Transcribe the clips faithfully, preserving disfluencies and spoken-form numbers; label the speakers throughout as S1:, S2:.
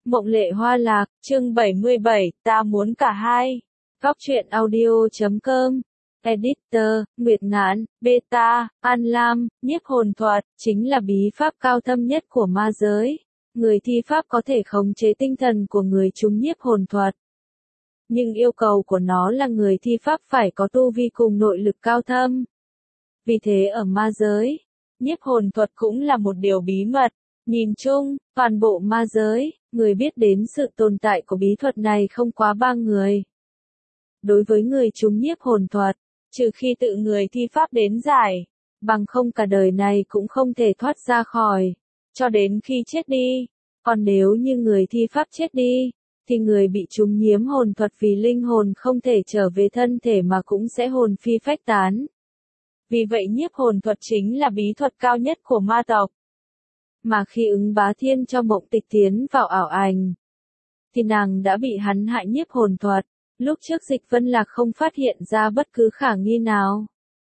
S1: Mộng Lệ Hoa Lạc, chương bảy mươi bảy, ta muốn cả hai. Góc truyện audio chấm com. Editor, Nguyệt Ngạn, Beta, An Lam, nhiếp hồn thuật, chính là bí pháp cao thâm nhất của ma giới. Người thi pháp có thể khống chế tinh thần của người chúng nhiếp hồn thuật. Nhưng yêu cầu của nó là người thi pháp phải có tu vi cùng nội lực cao thâm. Vì thế ở ma giới, nhiếp hồn thuật cũng là một điều bí mật. Nhìn chung, toàn bộ ma giới, người biết đến sự tồn tại của bí thuật này không quá ba người. Đối với người chúng nhiếp hồn thuật, trừ khi tự người thi pháp đến giải, bằng không cả đời này cũng không thể thoát ra khỏi, cho đến khi chết đi. Còn nếu như người thi pháp chết đi, thì người bị chúng nhiễm hồn thuật vì linh hồn không thể trở về thân thể mà cũng sẽ hồn phi phách tán. Vì vậy nhiếp hồn thuật chính là bí thuật cao nhất của ma tộc. Mà khi ứng bá thiên cho Mộng Tịch tiến vào ảo ảnh, thì nàng đã bị hắn hại nhiếp hồn thuật. Lúc trước Dịch Vân Lạc không phát hiện ra bất cứ khả nghi nào.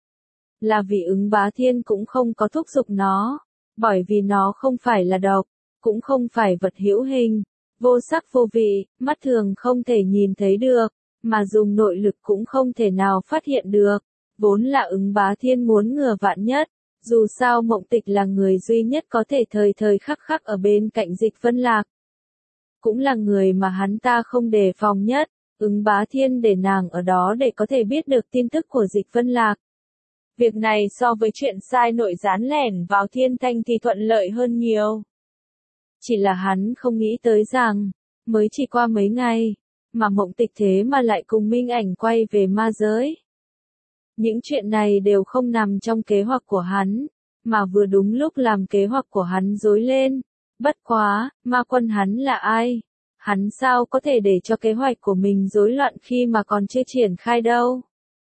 S1: Là vì ứng bá thiên cũng không có thúc giục nó, bởi vì nó không phải là độc, cũng không phải vật hữu hình, vô sắc vô vị, mắt thường không thể nhìn thấy được, mà dùng nội lực cũng không thể nào phát hiện được. Vốn là ứng bá thiên muốn ngừa vạn nhất. Dù sao Mộng Tịch là người duy nhất có thể thời thời khắc khắc ở bên cạnh Dịch Vân Lạc. Cũng là người mà hắn ta không đề phòng nhất, ứng bá thiên để nàng ở đó để có thể biết được tin tức của Dịch Vân Lạc. Việc này so với chuyện sai nội gián lẻn vào thiên thanh thì thuận lợi hơn nhiều. Chỉ là hắn không nghĩ tới rằng, mới chỉ qua mấy ngày, mà Mộng Tịch thế mà lại cùng Minh Ảnh quay về ma giới. Những chuyện này đều không nằm trong kế hoạch của hắn, mà vừa đúng lúc làm kế hoạch của hắn rối lên. Bất quá, ma quân hắn là ai? Hắn sao có thể để cho kế hoạch của mình rối loạn khi mà còn chưa triển khai đâu?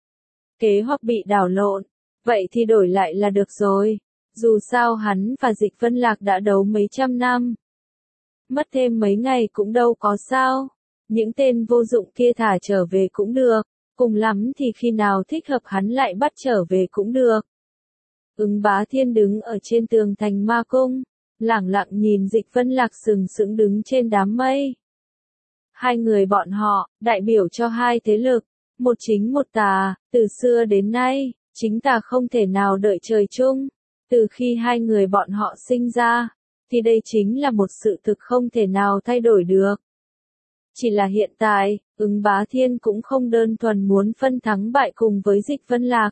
S1: Kế hoạch bị đảo lộn, vậy thì đổi lại là được rồi. Dù sao hắn và Dịch Vân Lạc đã đấu mấy trăm năm. Mất thêm mấy ngày cũng đâu có sao. Những tên vô dụng kia thả trở về cũng được. Cùng lắm thì khi nào thích hợp hắn lại bắt trở về cũng được. Ứng bá thiên đứng ở trên tường thành ma cung, lẳng lặng nhìn Dịch Vân Lạc sừng sững đứng trên đám mây. Hai người bọn họ, đại biểu cho hai thế lực, một chính một tà, từ xưa đến nay, chính tà không thể nào đợi trời chung. Từ khi hai người bọn họ sinh ra, thì đây chính là một sự thực không thể nào thay đổi được. Chỉ là hiện tại, ứng bá thiên cũng không đơn thuần muốn phân thắng bại cùng với Dịch Vân Lạc.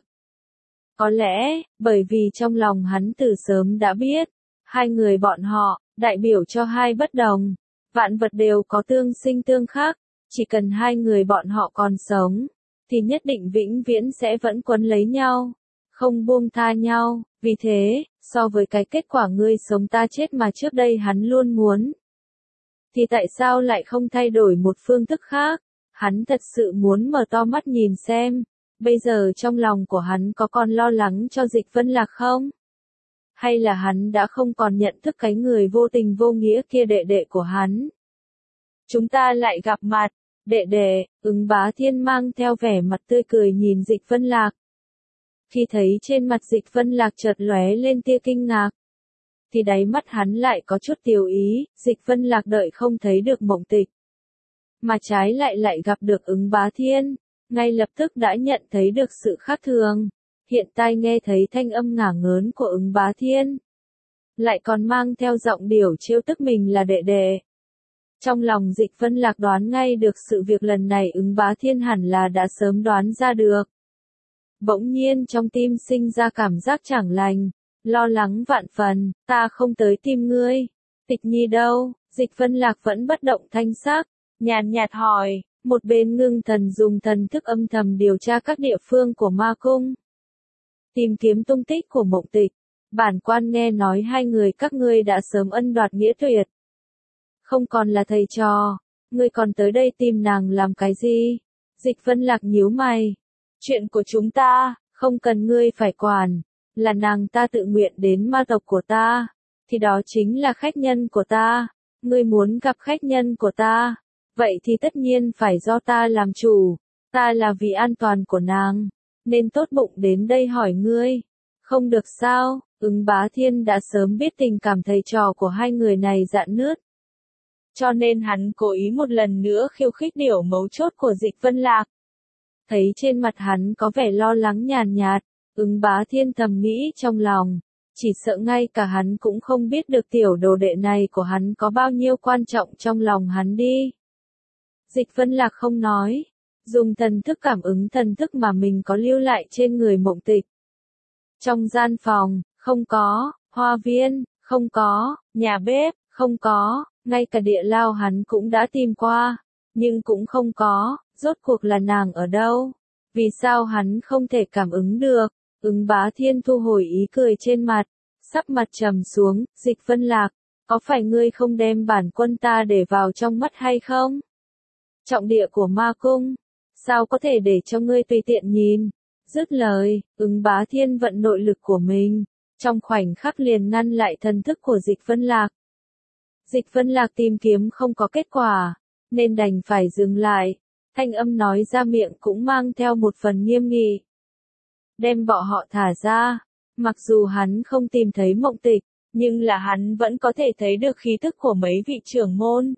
S1: Có lẽ, bởi vì trong lòng hắn từ sớm đã biết, hai người bọn họ, đại biểu cho hai bất đồng, vạn vật đều có tương sinh tương khắc, chỉ cần hai người bọn họ còn sống, thì nhất định vĩnh viễn sẽ vẫn quấn lấy nhau, không buông tha nhau. Vì thế, so với cái kết quả ngươi sống ta chết mà trước đây hắn luôn muốn, thì tại sao lại không thay đổi một phương thức khác? Hắn thật sự muốn mở to mắt nhìn xem, bây giờ trong lòng của hắn có còn lo lắng cho Dịch Vân Lạc không? Hay là hắn đã không còn nhận thức cái người vô tình vô nghĩa kia đệ đệ của hắn? Chúng ta lại gặp mặt, đệ đệ, ứng bá thiên mang theo vẻ mặt tươi cười nhìn Dịch Vân Lạc. Khi thấy trên mặt Dịch Vân Lạc chợt lóe lên tia kinh ngạc, thì đáy mắt hắn lại có chút tiêu ý. Dịch Vân Lạc đợi không thấy được Mộng Tịch, mà trái lại lại gặp được ứng bá thiên, ngay lập tức đã nhận thấy được sự khác thường. Hiện tai nghe thấy thanh âm ngả ngớn của ứng bá thiên, lại còn mang theo giọng điệu trêu tức mình là đệ đệ. Trong lòng Dịch Vân Lạc đoán ngay được sự việc lần này ứng bá thiên hẳn là đã sớm đoán ra được. Bỗng nhiên trong tim sinh ra cảm giác chẳng lành, lo lắng vạn phần. Ta không tới tìm ngươi, Tịch Nhi đâu? Dịch Vân Lạc vẫn bất động thanh sắc, nhàn nhạt hỏi. Một bên Ngưng Thần dùng thần thức âm thầm điều tra các địa phương của ma cung, tìm kiếm tung tích của Mộng Tịch. Bản quan nghe nói hai người các ngươi đã sớm ân đoạt nghĩa tuyệt, không còn là thầy trò. Ngươi còn tới đây tìm nàng làm cái gì? Dịch Vân Lạc nhíu mày. Chuyện của chúng ta, không cần ngươi phải quản. Là nàng ta tự nguyện đến ma tộc của ta, thì đó chính là khách nhân của ta. Ngươi muốn gặp khách nhân của ta, vậy thì tất nhiên phải do ta làm chủ. Ta là vì an toàn của nàng, nên tốt bụng đến đây hỏi ngươi. Không được sao? Ứng bá thiên đã sớm biết tình cảm thầy trò của hai người này rạn nứt. cho nên hắn cố ý một lần nữa khiêu khích điều mấu chốt của Dịch Vân Lạc. Thấy trên mặt hắn có vẻ lo lắng nhàn nhạt, Ứng Bá Thiên thầm nghĩ trong lòng, chỉ sợ ngay cả hắn cũng không biết được tiểu đồ đệ này của hắn có bao nhiêu quan trọng trong lòng hắn đi. Dịch Vân Lạc không nói, dùng thần thức cảm ứng thần thức mà mình có lưu lại trên người Mộng Tịch. Trong gian phòng, không có, hoa viên, không có, nhà bếp, không có, ngay cả địa lao hắn cũng đã tìm qua, nhưng cũng không có, rốt cuộc là nàng ở đâu? Vì sao hắn không thể cảm ứng được? Ứng Bá Thiên thu hồi ý cười trên mặt, sắc mặt trầm xuống, Dịch Vân Lạc, có phải ngươi không đem bản quân ta để vào trong mắt hay không? Trọng địa của ma cung, sao có thể để cho ngươi tùy tiện nhìn? Dứt lời, Ứng Bá Thiên vận nội lực của mình, trong khoảnh khắc liền ngăn lại thần thức của Dịch Vân Lạc. Dịch Vân Lạc tìm kiếm không có kết quả, nên đành phải dừng lại, thanh âm nói ra miệng cũng mang theo một phần nghiêm nghị. Đem bọn họ thả ra, mặc dù hắn không tìm thấy Mộng Tịch, nhưng là hắn vẫn có thể thấy được khí tức của mấy vị trưởng môn.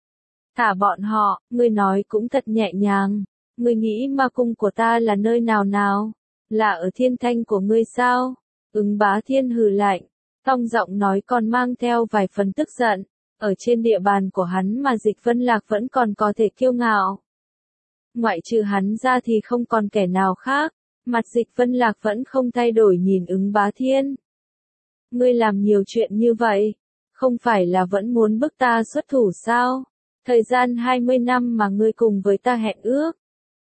S1: Thả bọn họ, ngươi nói cũng thật nhẹ nhàng, ngươi nghĩ ma cung của ta là nơi nào nào? Là ở thiên thanh của ngươi sao? Ứng Bá Thiên hừ lạnh, tông giọng nói còn mang theo vài phần tức giận, ở trên địa bàn của hắn mà Dịch Vân Lạc vẫn còn có thể kiêu ngạo. Ngoại trừ hắn ra thì không còn kẻ nào khác, mặt Dịch Vân Lạc vẫn không thay đổi nhìn Ứng Bá Thiên. Ngươi làm nhiều chuyện như vậy, không phải là vẫn muốn bức ta xuất thủ sao? Thời gian hai mươi năm mà ngươi cùng với ta hẹn ước.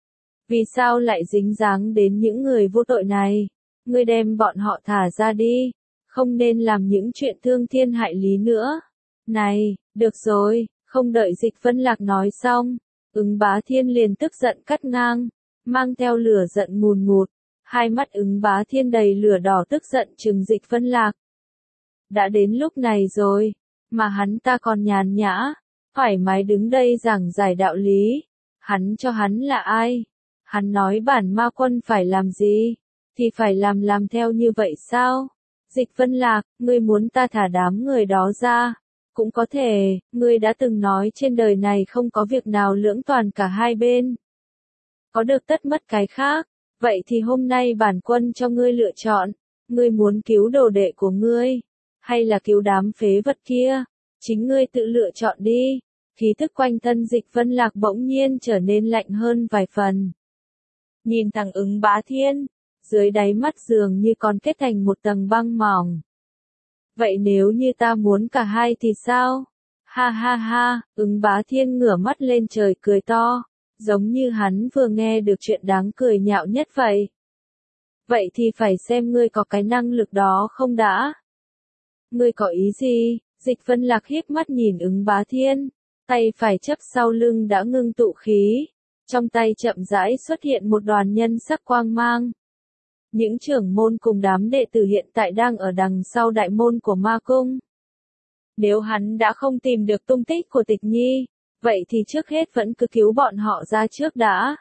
S1: Vì sao lại dính dáng đến những người vô tội này? Ngươi đem bọn họ thả ra đi, không nên làm những chuyện thương thiên hại lý nữa. Này, được rồi, không đợi Dịch Vân Lạc nói xong, Ứng Bá Thiên liền tức giận cắt ngang, mang theo lửa giận ngùn ngụt, hai mắt Ứng Bá Thiên đầy lửa đỏ tức giận trừng Dịch Vân Lạc. Đã đến lúc này rồi, mà hắn ta còn nhàn nhã, thoải mái đứng đây giảng giải đạo lý. Hắn cho hắn là ai? Hắn nói bản ma quân phải làm gì? Thì phải làm làm theo như vậy sao? Dịch Vân Lạc, ngươi muốn ta thả đám người đó ra? Cũng có thể, ngươi đã từng nói trên đời này không có việc nào lưỡng toàn cả hai bên. Có được tất mất cái khác, vậy thì hôm nay bản quân cho ngươi lựa chọn, ngươi muốn cứu đồ đệ của ngươi, hay là cứu đám phế vật kia? Chính ngươi tự lựa chọn đi. Khí thức quanh thân Dịch Vân Lạc bỗng nhiên trở nên lạnh hơn vài phần. Nhìn thằng Ứng Bá Thiên, dưới đáy mắt dường như còn kết thành một tầng băng mỏng. Vậy nếu như ta muốn cả hai thì sao? Ha ha ha, Ứng Bá Thiên ngửa mắt lên trời cười to, giống như hắn vừa nghe được chuyện đáng cười nhạo nhất vậy. Vậy thì phải xem ngươi có cái năng lực đó không đã? Ngươi có ý gì? Dịch Vân Lạc híp mắt nhìn Ứng Bá Thiên, tay phải chấp sau lưng đã ngưng tụ khí, trong tay chậm rãi xuất hiện một đoàn nhân sắc quang mang. Những trưởng môn cùng đám đệ tử hiện tại đang ở đằng sau đại môn của ma cung. Nếu hắn đã không tìm được tung tích của Tịch Nhi, vậy thì trước hết vẫn cứ cứu bọn họ ra trước đã.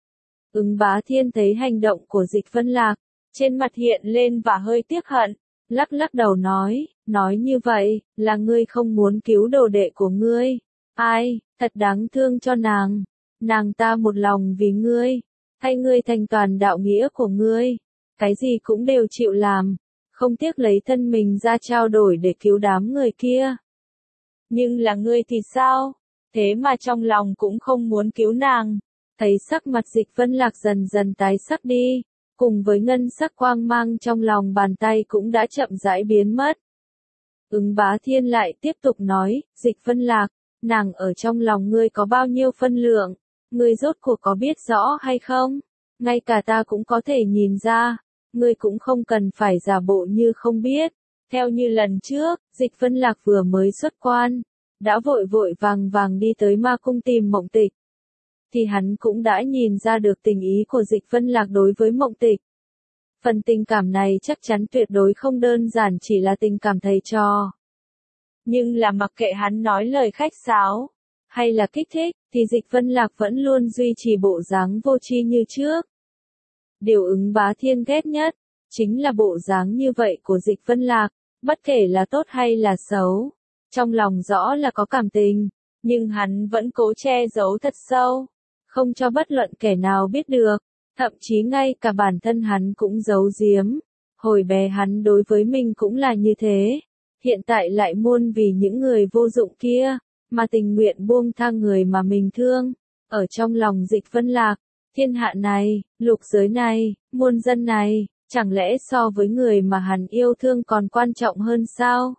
S1: Ứng Bá Thiên thấy hành động của Dịch Vân Lạc, trên mặt hiện lên và hơi tiếc hận, lắc lắc đầu nói, nói như vậy, là ngươi không muốn cứu đồ đệ của ngươi. Ai, thật đáng thương cho nàng, nàng ta một lòng vì ngươi, thay ngươi thành toàn đạo nghĩa của ngươi, cái gì cũng đều chịu làm, không tiếc lấy thân mình ra trao đổi để cứu đám người kia. Nhưng là ngươi thì sao? Thế mà trong lòng cũng không muốn cứu nàng. Thấy sắc mặt Dịch Vân Lạc dần dần tái sắc đi, cùng với ngân sắc quang mang trong lòng bàn tay cũng đã chậm rãi biến mất. Ứng Bá Thiên lại tiếp tục nói, Dịch Vân Lạc, nàng ở trong lòng ngươi có bao nhiêu phân lượng, ngươi rốt cuộc có biết rõ hay không? Ngay cả ta cũng có thể nhìn ra, ngươi cũng không cần phải giả bộ như không biết. Theo như lần trước, Dịch Vân Lạc vừa mới xuất quan, đã vội vội vàng vàng đi tới ma cung tìm Mộng Tịch. Thì hắn cũng đã nhìn ra được tình ý của Dịch Vân Lạc đối với Mộng Tịch. Phần tình cảm này chắc chắn tuyệt đối không đơn giản chỉ là tình cảm thầy trò. Nhưng là mặc kệ hắn nói lời khách sáo, hay là kích thích, thì Dịch Vân Lạc vẫn luôn duy trì bộ dáng vô tri như trước. Điều Ứng Bá Thiên ghét nhất, chính là bộ dáng như vậy của Dịch Vân Lạc, bất kể là tốt hay là xấu. Trong lòng rõ là có cảm tình, nhưng hắn vẫn cố che giấu thật sâu, không cho bất luận kẻ nào biết được, thậm chí ngay cả bản thân hắn cũng giấu giếm. Hồi bé hắn đối với mình cũng là như thế, hiện tại lại muôn vì những người vô dụng kia, mà tình nguyện buông tha người mà mình thương. Ở trong lòng Dịch Vân Lạc, thiên hạ này, lục giới này, muôn dân này, chẳng lẽ so với người mà hắn yêu thương còn quan trọng hơn sao?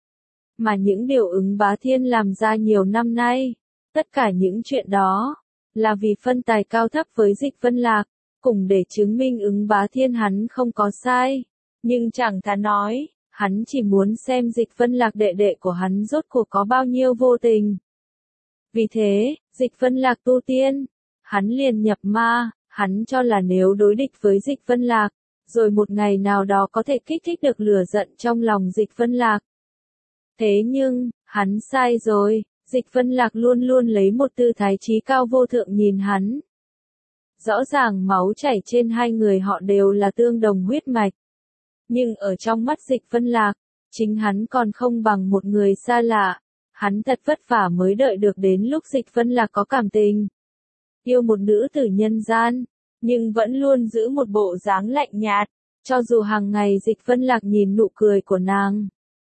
S1: Mà những điều Ứng Bá Thiên làm ra nhiều năm nay, tất cả những chuyện đó, là vì phân tài cao thấp với Dịch Vân Lạc, cùng để chứng minh Ứng Bá Thiên hắn không có sai. Nhưng chẳng thà nói, hắn chỉ muốn xem Dịch Vân Lạc đệ đệ của hắn rốt cuộc có bao nhiêu vô tình. Vì thế, Dịch Vân Lạc tu tiên, hắn liền nhập ma, hắn cho là nếu đối địch với Dịch Vân Lạc, rồi một ngày nào đó có thể kích thích được lửa giận trong lòng Dịch Vân Lạc. Thế nhưng, hắn sai rồi, Dịch Vân Lạc luôn luôn lấy một tư thái trí cao vô thượng nhìn hắn. Rõ ràng máu chảy trên hai người họ đều là tương đồng huyết mạch. Nhưng ở trong mắt Dịch Vân Lạc, chính hắn còn không bằng một người xa lạ. Hắn thật vất vả mới đợi được đến lúc Dịch Vân Lạc có cảm tình. Yêu một nữ tử nhân gian, nhưng vẫn luôn giữ một bộ dáng lạnh nhạt, cho dù hàng ngày Dịch Vân Lạc nhìn nụ cười của nàng.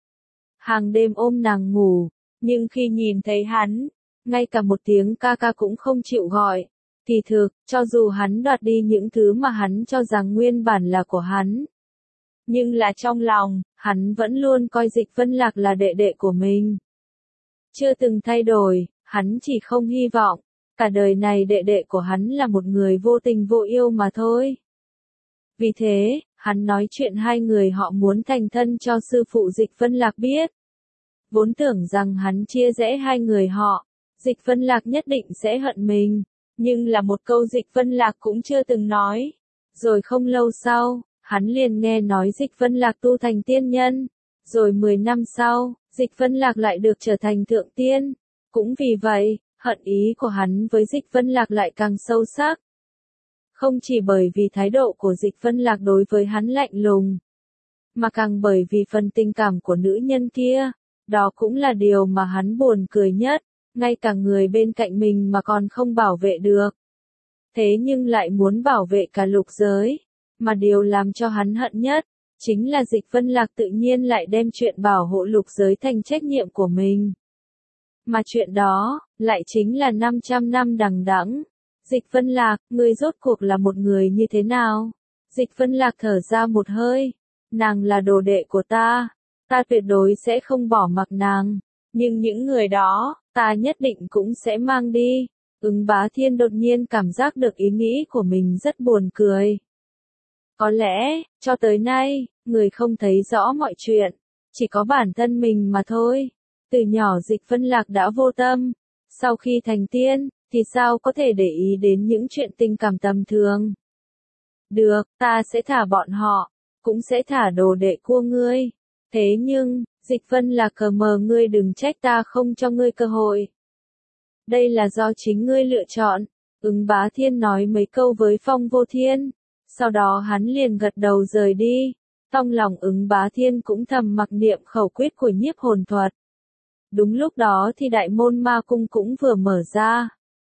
S1: Hàng đêm ôm nàng ngủ, nhưng khi nhìn thấy hắn, ngay cả một tiếng ca ca cũng không chịu gọi. Kỳ thực, cho dù hắn đoạt đi những thứ mà hắn cho rằng nguyên bản là của hắn, nhưng là trong lòng, hắn vẫn luôn coi Dịch Vân Lạc là đệ đệ của mình. Chưa từng thay đổi, hắn chỉ không hy vọng, cả đời này đệ đệ của hắn là một người vô tình vô yêu mà thôi. Vì thế, hắn nói chuyện hai người họ muốn thành thân cho sư phụ Dịch Vân Lạc biết. Vốn tưởng rằng hắn chia rẽ hai người họ, Dịch Vân Lạc nhất định sẽ hận mình, nhưng là một câu Dịch Vân Lạc cũng chưa từng nói. Rồi không lâu sau, hắn liền nghe nói Dịch Vân Lạc tu thành tiên nhân, rồi mười năm sau, Dịch Vân Lạc lại được trở thành thượng tiên. Cũng vì vậy, hận ý của hắn với Dịch Vân Lạc lại càng sâu sắc. Không chỉ bởi vì thái độ của Dịch Vân Lạc đối với hắn lạnh lùng, mà càng bởi vì phần tình cảm của nữ nhân kia. Đó cũng là điều mà hắn buồn cười nhất, ngay cả người bên cạnh mình mà còn không bảo vệ được. Thế nhưng lại muốn bảo vệ cả lục giới, mà điều làm cho hắn hận nhất, chính là Dịch Vân Lạc tự nhiên lại đem chuyện bảo hộ lục giới thành trách nhiệm của mình. Mà chuyện đó, lại chính là năm trăm năm đằng đẵng. Dịch Vân Lạc, ngươi rốt cuộc là một người như thế nào? Dịch Vân Lạc thở ra một hơi, nàng là đồ đệ của ta, ta tuyệt đối sẽ không bỏ mặc nàng, nhưng những người đó, ta nhất định cũng sẽ mang đi. Ứng Bá Thiên đột nhiên cảm giác được ý nghĩ của mình rất buồn cười. Có lẽ, cho tới nay, người không thấy rõ mọi chuyện, chỉ có bản thân mình mà thôi. Từ nhỏ Dịch Vân Lạc đã vô tâm, sau khi thành tiên, thì sao có thể để ý đến những chuyện tình cảm tầm thường. Được, ta sẽ thả bọn họ, cũng sẽ thả đồ đệ của ngươi. Thế nhưng, Dịch Vân Lạc cờ mờ ngươi đừng trách ta không cho ngươi cơ hội. Đây là do chính ngươi lựa chọn. Ứng Bá Thiên nói mấy câu với Phong Vô Thiên, sau đó hắn liền gật đầu rời đi. Trong lòng Ứng Bá Thiên cũng thầm mặc niệm khẩu quyết của nhiếp hồn thuật. Đúng lúc đó thì đại môn ma cung cũng vừa mở ra.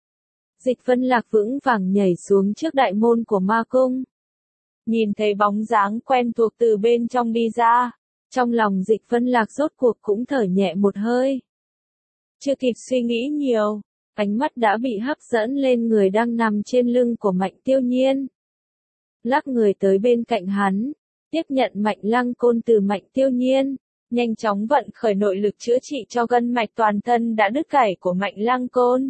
S1: Dịch Vân Lạc vững vàng nhảy xuống trước đại môn của ma cung. Nhìn thấy bóng dáng quen thuộc từ bên trong đi ra, trong lòng Dịch Vân Lạc rốt cuộc cũng thở nhẹ một hơi. Chưa kịp suy nghĩ nhiều, ánh mắt đã bị hấp dẫn lên người đang nằm trên lưng của Mạnh Tiêu Nhiên. Lắc người tới bên cạnh hắn, tiếp nhận Mạnh Lăng Côn từ Mạnh Tiêu Nhiên, nhanh chóng vận khởi nội lực chữa trị cho gân mạch toàn thân đã đứt gãy của Mạnh Lăng Côn.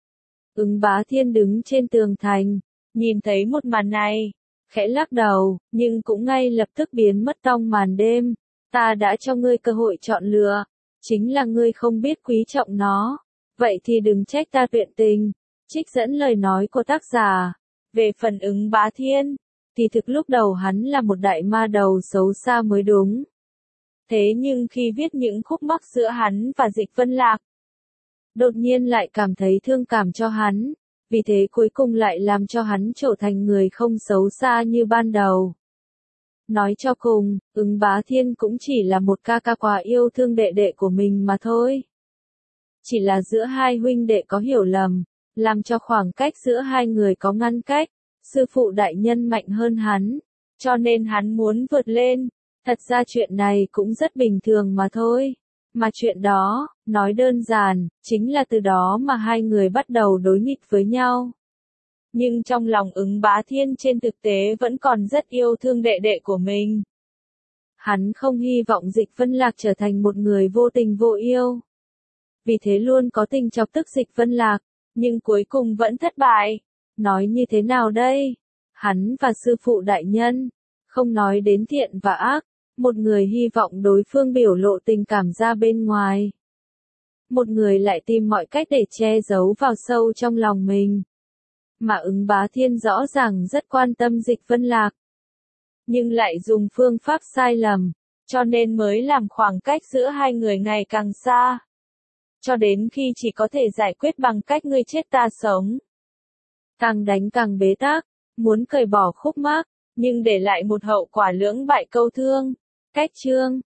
S1: Ứng Bá Thiên đứng trên tường thành, nhìn thấy một màn này, khẽ lắc đầu, nhưng cũng ngay lập tức biến mất trong màn đêm. Ta đã cho ngươi cơ hội chọn lựa, chính là ngươi không biết quý trọng nó, vậy thì đừng trách ta tuyệt tình. Trích dẫn lời nói của tác giả. Về phần Ứng Bá Thiên, thì thực lúc đầu hắn là một đại ma đầu xấu xa mới đúng. Thế nhưng khi viết những khúc mắc giữa hắn và Dịch Vân Lạc, đột nhiên lại cảm thấy thương cảm cho hắn, vì thế cuối cùng lại làm cho hắn trở thành người không xấu xa như ban đầu. Nói cho cùng, Ứng Bá Thiên cũng chỉ là một ca ca quá yêu thương đệ đệ của mình mà thôi. chỉ là giữa hai huynh đệ có hiểu lầm, làm cho khoảng cách giữa hai người có ngăn cách. Sư phụ đại nhân mạnh hơn hắn, cho nên hắn muốn vượt lên. Thật ra chuyện này cũng rất bình thường mà thôi. Mà chuyện đó, nói đơn giản, chính là từ đó mà hai người bắt đầu đối nghịch với nhau. Nhưng trong lòng Ứng Bá Thiên trên thực tế vẫn còn rất yêu thương đệ đệ của mình. Hắn không hy vọng Dịch Vân Lạc trở thành một người vô tình vô yêu. Vì thế luôn có tình chọc tức Dịch Vân Lạc, nhưng cuối cùng vẫn thất bại. Nói như thế nào đây? Hắn và sư phụ đại nhân, không nói đến thiện và ác, một người hy vọng đối phương biểu lộ tình cảm ra bên ngoài. Một người lại tìm mọi cách để che giấu vào sâu trong lòng mình. Mà Ứng Bá Thiên rõ ràng rất quan tâm Dịch Vân Lạc, nhưng lại dùng phương pháp sai lầm, cho nên mới làm khoảng cách giữa hai người ngày càng xa. Cho đến khi chỉ có thể giải quyết bằng cách ngươi chết ta sống. Càng đánh càng bế tắc, muốn cởi bỏ khúc mắc, nhưng để lại một hậu quả lưỡng bại câu thương. Cách chương